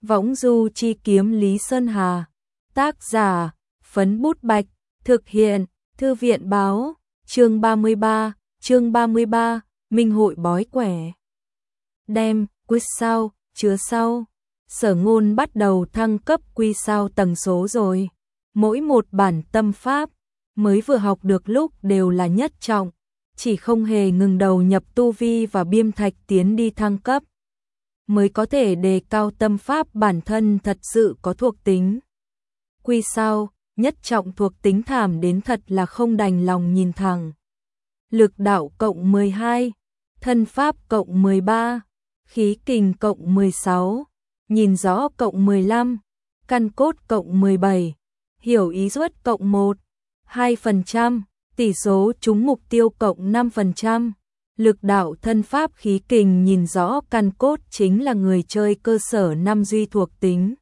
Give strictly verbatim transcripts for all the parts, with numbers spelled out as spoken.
Võng du chi kiếm Lý Sơn Hà. Tác giả, Phấn Bút Bạch. Thực hiện, Thư viện Báo. Chương ba mươi ba, chương ba mươi ba, Minh hội bói quẻ. Đem, quiz sao, chứa sau. Sở Ngôn bắt đầu thăng cấp quy sao tầng số rồi. Mỗi một bản tâm pháp, mới vừa học được lúc đều là nhất trọng. Chỉ không hề ngừng đầu nhập tu vi và biêm thạch tiến đi thăng cấp. Mới có thể đề cao tâm pháp bản thân thật sự có thuộc tính. Quy sao, nhất trọng thuộc tính thảm đến thật là không đành lòng nhìn thẳng. Lực đạo cộng mười hai, thân pháp cộng mười ba, khí kình cộng mười sáu, nhìn rõ cộng mười lăm, căn cốt cộng mười bảy, hiểu ý duất cộng một, hai phần trăm, tỷ số trúng mục tiêu cộng năm phần trăm. Lực đạo thân pháp khí kình nhìn rõ căn cốt chính là người chơi cơ sở năm duy thuộc tính.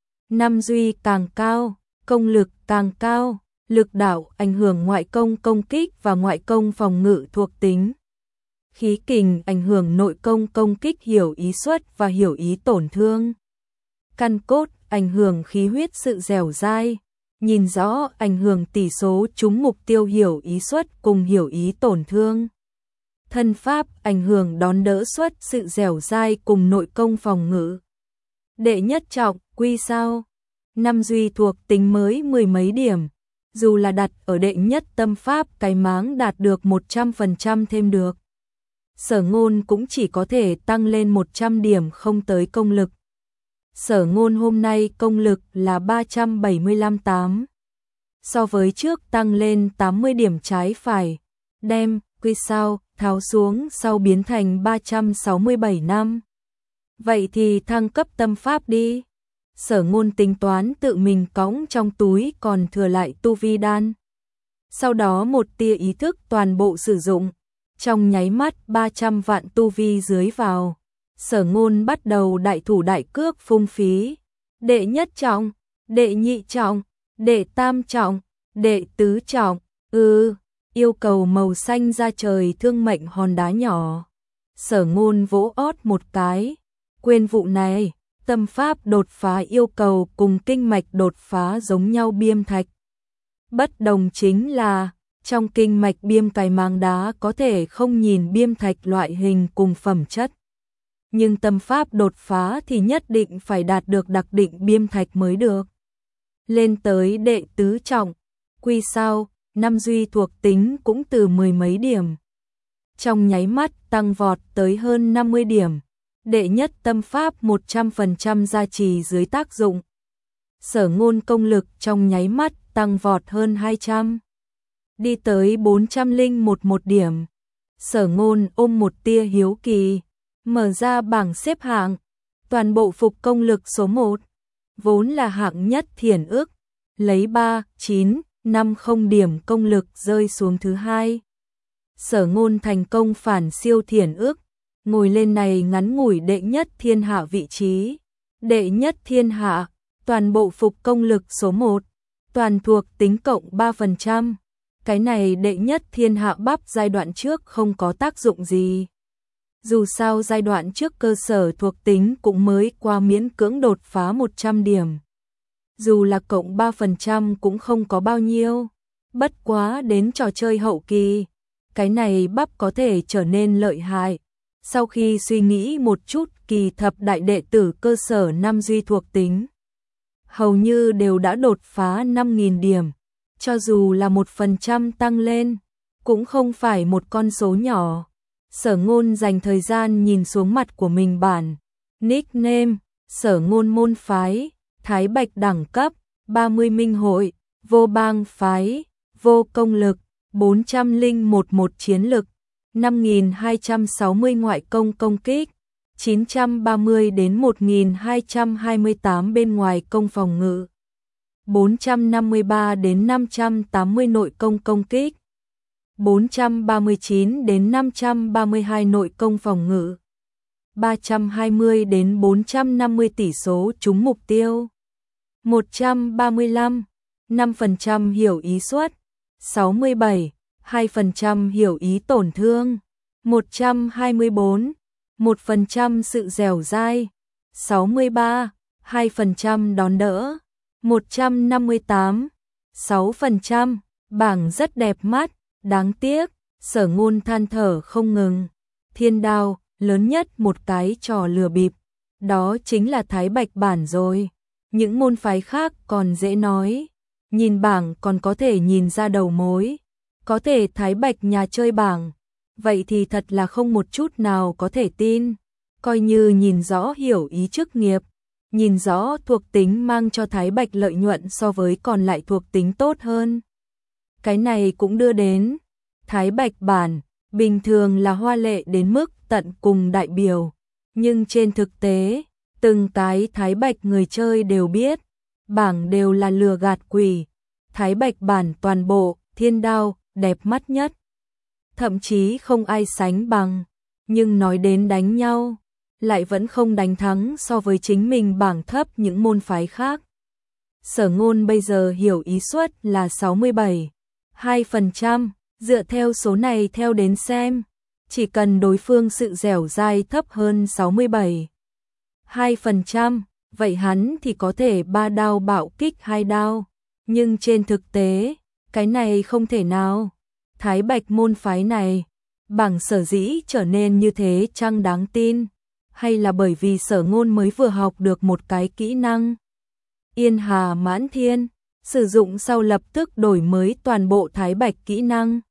Năm duy càng cao, công lực càng cao, lực đạo ảnh hưởng ngoại công công kích và ngoại công phòng ngự thuộc tính. Khí kình ảnh hưởng nội công công kích hiểu ý suất và hiểu ý tổn thương. Căn cốt ảnh hưởng khí huyết sự dẻo dai, nhìn rõ ảnh hưởng tỷ số trúng mục tiêu hiểu ý suất cùng hiểu ý tổn thương. Thân pháp ảnh hưởng đón đỡ suất sự dẻo dai cùng nội công phòng ngự. Đệ nhất trọng, quy sao. Năm duy thuộc tính mới mười mấy điểm. Dù là đặt ở đệ nhất tâm pháp cái máng đạt được một trăm phần trăm thêm được. Sở Ngôn cũng chỉ có thể tăng lên một trăm điểm không tới công lực. Sở Ngôn hôm nay công lực là ba trăm bảy mươi lăm tám. So với trước tăng lên tám mươi điểm trái phải. Đem, quy sao, tháo xuống sau biến thành ba trăm sáu mươi bảy năm. Vậy thì thăng cấp tâm pháp đi. Sở Ngôn tính toán tự mình cõng trong túi còn thừa lại tu vi đan. Sau đó một tia ý thức toàn bộ sử dụng. Trong nháy mắt ba trăm vạn tu vi dưới vào. Sở Ngôn bắt đầu đại thủ đại cước phung phí. Đệ nhất trọng, đệ nhị trọng, đệ tam trọng, đệ tứ trọng. Ừ, yêu cầu màu xanh ra trời thương mệnh hòn đá nhỏ. Sở Ngôn vỗ ót một cái. Quên vụ này. Tâm pháp đột phá yêu cầu cùng kinh mạch đột phá giống nhau biêm thạch. Bất đồng chính là, trong kinh mạch biêm cái máng đá có thể không nhìn biêm thạch loại hình cùng phẩm chất. Nhưng tâm pháp đột phá thì nhất định phải đạt được đặc định biêm thạch mới được. Lên tới đệ tứ trọng, quy sao, năm duy thuộc tính cũng từ mười mấy điểm. Trong nháy mắt tăng vọt tới hơn năm mươi điểm. Đệ nhất tâm pháp một trăm phần trăm gia trì dưới tác dụng. Sở Ngôn công lực trong nháy mắt tăng vọt hơn hai trăm. Đi tới bốn trăm lẻ một một điểm. Sở Ngôn ôm một tia hiếu kỳ. Mở ra bảng xếp hạng. Toàn bộ phục công lực số một. Vốn là hạng nhất thiển ước. Lấy ba, chín, năm không điểm công lực rơi xuống thứ hai. Sở Ngôn thành công phản siêu thiển ước. Ngồi lên này ngắn ngủi đệ nhất thiên hạ vị trí. Đệ nhất thiên hạ, toàn bộ phục công lực số một, toàn thuộc tính cộng ba phần trăm. Cái này đệ nhất thiên hạ bắp giai đoạn trước không có tác dụng gì. Dù sao giai đoạn trước cơ sở thuộc tính cũng mới qua miễn cưỡng đột phá một trăm điểm. Dù là cộng ba phần trăm cũng không có bao nhiêu. Bất quá đến trò chơi hậu kỳ, cái này bắp có thể trở nên lợi hại. Sau khi suy nghĩ một chút, kỳ thập đại đệ tử cơ sở năm duy thuộc tính hầu như đều đã đột phá năm nghìn điểm. Cho dù là một phần trăm tăng lên, cũng không phải một con số nhỏ. Sở Ngôn dành thời gian nhìn xuống mặt của mình bản. Nickname, Sở Ngôn môn phái, Thái Bạch đẳng cấp, ba mươi minh hội, vô bang phái, vô công lực, bốn trăm lẻ một một chiến lực. năm nghìn hai trăm sáu mươi ngoại công công kích, chín trăm ba mươi đến một nghìn hai trăm hai mươi tám bên ngoài công phòng ngự, bốn trăm năm mươi ba đến năm trăm tám mươi nội công công kích, bốn trăm ba mươi chín đến năm trăm ba mươi hai nội công phòng ngự, ba trăm hai mươi đến bốn trăm năm mươi tỷ số trúng mục tiêu, một trăm ba mươi lăm, năm phần trăm hiểu ý suất, sáu mươi bảy, hai phần trăm hiểu ý tổn thương, một trăm hai mươi bốn, một phần trăm sự dẻo dai, sáu mươi ba, hai phần trăm đón đỡ, một trăm năm mươi tám, sáu phần trăm, bảng rất đẹp mắt, đáng tiếc, Sở Ngôn than thở không ngừng. Thiên Đao, lớn nhất một cái trò lừa bịp, đó chính là Thái Bạch bản rồi. Những môn phái khác còn dễ nói, nhìn bảng còn có thể nhìn ra đầu mối, có thể Thái Bạch nhà chơi bảng, vậy thì thật là không một chút nào có thể tin. Coi như nhìn rõ hiểu ý chức nghiệp, nhìn rõ thuộc tính mang cho Thái Bạch lợi nhuận so với còn lại thuộc tính tốt hơn. Cái này cũng đưa đến Thái Bạch bản, bình thường là hoa lệ đến mức tận cùng đại biểu, nhưng trên thực tế, từng cái Thái Bạch người chơi đều biết, bảng đều là lừa gạt quỷ. Thái Bạch bản toàn bộ, Thiên Đao, đẹp mắt nhất. Thậm chí không ai sánh bằng, nhưng nói đến đánh nhau, lại vẫn không đánh thắng so với chính mình bảng thấp những môn phái khác. Sở Ngôn bây giờ hiểu ý suất là sáu mươi bảy, hai phần trăm, dựa theo số này theo đến xem, chỉ cần đối phương sự dẻo dai thấp hơn sáu mươi bảy, hai phần trăm, vậy hắn thì có thể ba đao bạo kích hai đao, nhưng trên thực tế, cái này không thể nào. Thái Bạch môn phái này, bảng sở dĩ trở nên như thế chăng đáng tin, hay là bởi vì Sở Ngôn mới vừa học được một cái kỹ năng Yên Hà Mãn Thiên, sử dụng sau lập tức đổi mới toàn bộ Thái Bạch kỹ năng.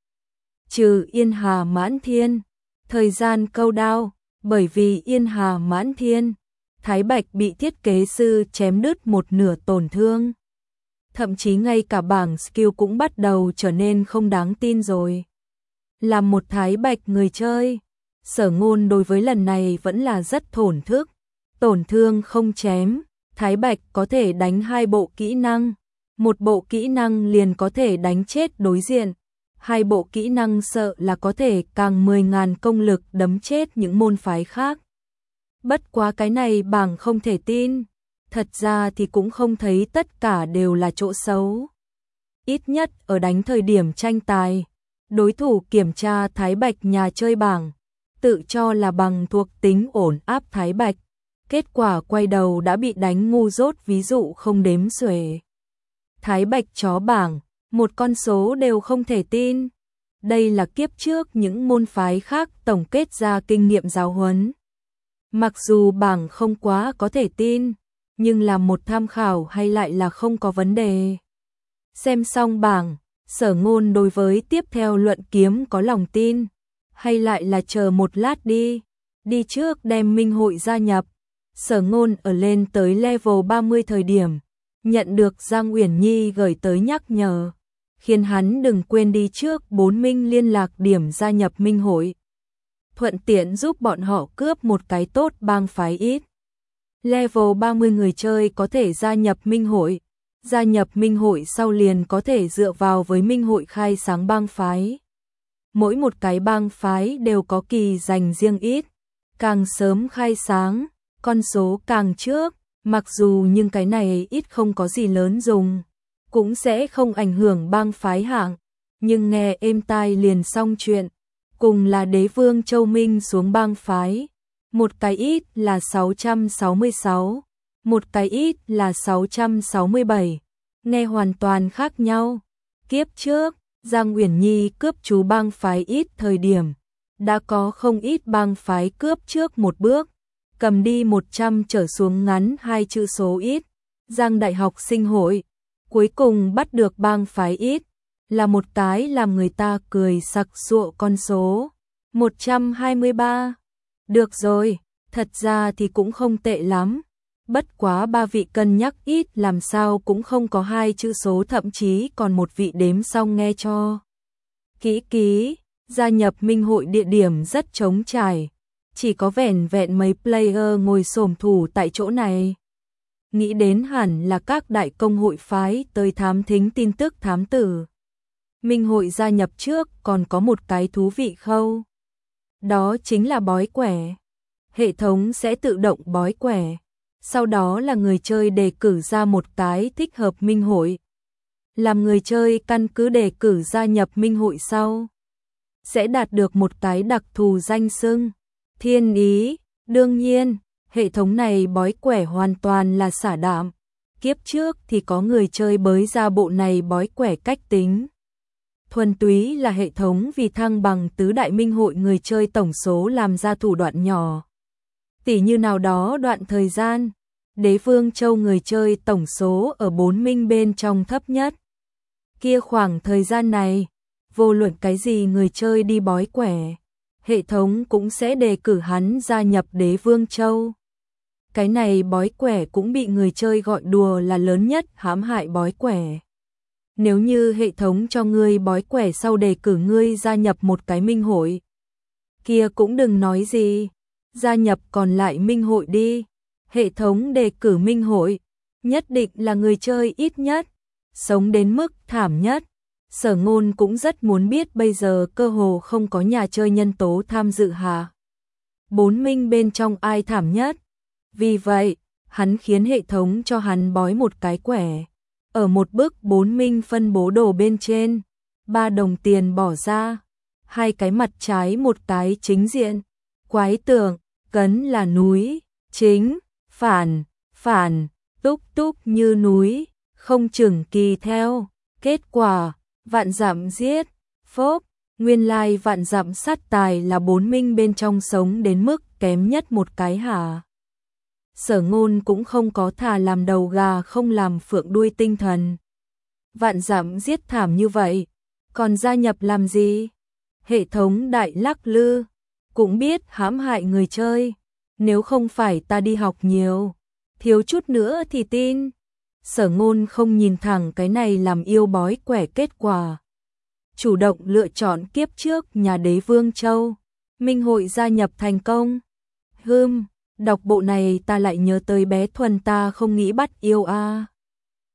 Trừ Yên Hà Mãn Thiên, thời gian câu đao, bởi vì Yên Hà Mãn Thiên, Thái Bạch bị thiết kế sư chém đứt một nửa tổn thương. Thậm chí ngay cả bảng skill cũng bắt đầu trở nên không đáng tin rồi. Làm một Thái Bạch người chơi, Sở Ngôn đối với lần này vẫn là rất thổn thức. Tổn thương không chém, Thái Bạch có thể đánh hai bộ kỹ năng, một bộ kỹ năng liền có thể đánh chết đối diện, hai bộ kỹ năng sợ là có thể càng mười nghìn công lực đấm chết những môn phái khác. Bất quá cái này bảng không thể tin, thật ra thì cũng không thấy tất cả đều là chỗ xấu. Ít nhất ở đánh thời điểm tranh tài, đối thủ kiểm tra Thái Bạch nhà chơi bảng, tự cho là bằng thuộc tính ổn áp Thái Bạch, kết quả quay đầu đã bị đánh ngu dốt, ví dụ không đếm xuể. Thái Bạch chó bảng, một con số đều không thể tin. Đây là kiếp trước những môn phái khác tổng kết ra kinh nghiệm giáo huấn. Mặc dù bảng không quá có thể tin, nhưng là một tham khảo hay lại là không có vấn đề. Xem xong bảng, Sở Ngôn đối với tiếp theo luận kiếm có lòng tin, hay lại là chờ một lát đi, đi trước đem Minh Hội gia nhập. Sở Ngôn ở lên tới level ba mươi thời điểm, nhận được Giang Uyển Nhi gửi tới nhắc nhở, khiến hắn đừng quên đi trước bốn minh liên lạc điểm gia nhập Minh Hội, thuận tiện giúp bọn họ cướp một cái tốt bang phái ít. Level ba mươi người chơi có thể gia nhập Minh Hội, gia nhập Minh Hội sau liền có thể dựa vào với Minh Hội khai sáng bang phái. Mỗi một cái bang phái đều có kỳ dành riêng ít, càng sớm khai sáng, con số càng trước, mặc dù nhưng cái này ít không có gì lớn dùng, cũng sẽ không ảnh hưởng bang phái hạng, nhưng nghe êm tai liền xong chuyện, cùng là Đế Vương Châu Minh xuống bang phái, một cái ít là sáu trăm sáu mươi sáu, một cái ít là sáu trăm sáu mươi bảy, nghe hoàn toàn khác nhau. Kiếp trước, Giang Uyển Nhi cướp chú bang phái ít thời điểm, đã có không ít bang phái cướp trước một bước, cầm đi một trăm trở xuống ngắn hai chữ số ít. Giang Đại Học Sinh Hội cuối cùng bắt được bang phái ít, là một cái làm người ta cười sặc sụa con số một trăm hai mươi ba. Được rồi, thật ra thì cũng không tệ lắm. Bất quá ba vị cân nhắc ít làm sao cũng không có hai chữ số, thậm chí còn một vị đếm xong nghe cho kỹ ký. Gia nhập Minh Hội địa điểm rất trống trải, chỉ có vẻn vẹn mấy player ngồi xổm thủ tại chỗ này. Nghĩ đến hẳn là các đại công hội phái tới thám thính tin tức thám tử. Minh Hội gia nhập trước còn có một cái thú vị khâu, đó chính là bói quẻ. Hệ thống sẽ tự động bói quẻ, sau đó là người chơi đề cử ra một cái thích hợp Minh Hội. Làm người chơi căn cứ đề cử gia nhập Minh Hội sau, sẽ đạt được một cái đặc thù danh xưng, thiên ý. Đương nhiên, Hệ thống này bói quẻ hoàn toàn là xả đạm. Kiếp trước thì có người chơi bới ra bộ này bói quẻ cách tính. Thuần túy là hệ thống vì thăng bằng tứ đại minh hội người chơi tổng số làm ra thủ đoạn nhỏ. Tỉ như nào đó đoạn thời gian, Đế Vương Châu người chơi tổng số ở bốn minh bên trong thấp nhất. Kia khoảng thời gian này, vô luận cái gì người chơi đi bói quẻ, hệ thống cũng sẽ đề cử hắn gia nhập Đế Vương Châu. Cái này bói quẻ cũng bị người chơi gọi đùa là lớn nhất hãm hại bói quẻ. Nếu như hệ thống cho ngươi bói quẻ sau đề cử ngươi gia nhập một cái minh hội, kia cũng đừng nói gì, gia nhập còn lại minh hội đi. Hệ thống đề cử minh hội, nhất định là người chơi ít nhất, sống đến mức thảm nhất. Sở Ngôn cũng rất muốn biết bây giờ cơ hồ không có nhà chơi nhân tố tham dự hà. Bốn minh bên trong ai thảm nhất. Vì vậy, hắn khiến hệ thống cho hắn bói một cái quẻ. Ở một bức bốn minh phân bố đồ bên trên, ba đồng tiền bỏ ra, hai cái mặt trái một cái chính diện. Quái tưởng, cấn là núi, chính, phản, phản, túc túc như núi, không chừng kỳ theo. Kết quả, vạn dặm giết, phốp, nguyên lai vạn dặm sát tài là bốn minh bên trong sống đến mức kém nhất một cái hả. Sở Ngôn cũng không có thà làm đầu gà không làm phượng đuôi tinh thần. Vạn dặm giết thảm như vậy, còn gia nhập làm gì? Hệ thống đại lắc lư, cũng biết hãm hại người chơi. Nếu không phải ta đi học nhiều, thiếu chút nữa thì tin. Sở Ngôn không nhìn thẳng cái này làm yêu bói quẻ kết quả. Chủ động lựa chọn kiếp trước nhà Đế Vương Châu. Minh hội gia nhập thành công. Hừm, đọc bộ này ta lại nhớ tới bé Thuần ta không nghĩ bắt yêu a. À.